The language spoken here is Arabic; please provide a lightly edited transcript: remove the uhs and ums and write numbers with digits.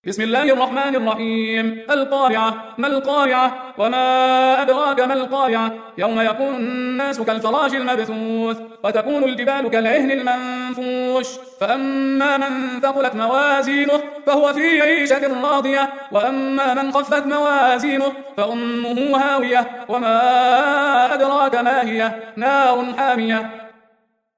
بسم الله الرحمن الرحيم. القارعة. ما القارعة؟ وما أدراك ما القارعة؟ يوم يكون الناس كالفراش المبثوث وتكون الجبال كالعهن المنفوش فأما من ثقلت موازينه فهو في عيشة راضية وأما من خفت موازينه فأمه هاوية وما أدراك ما هي نار حامية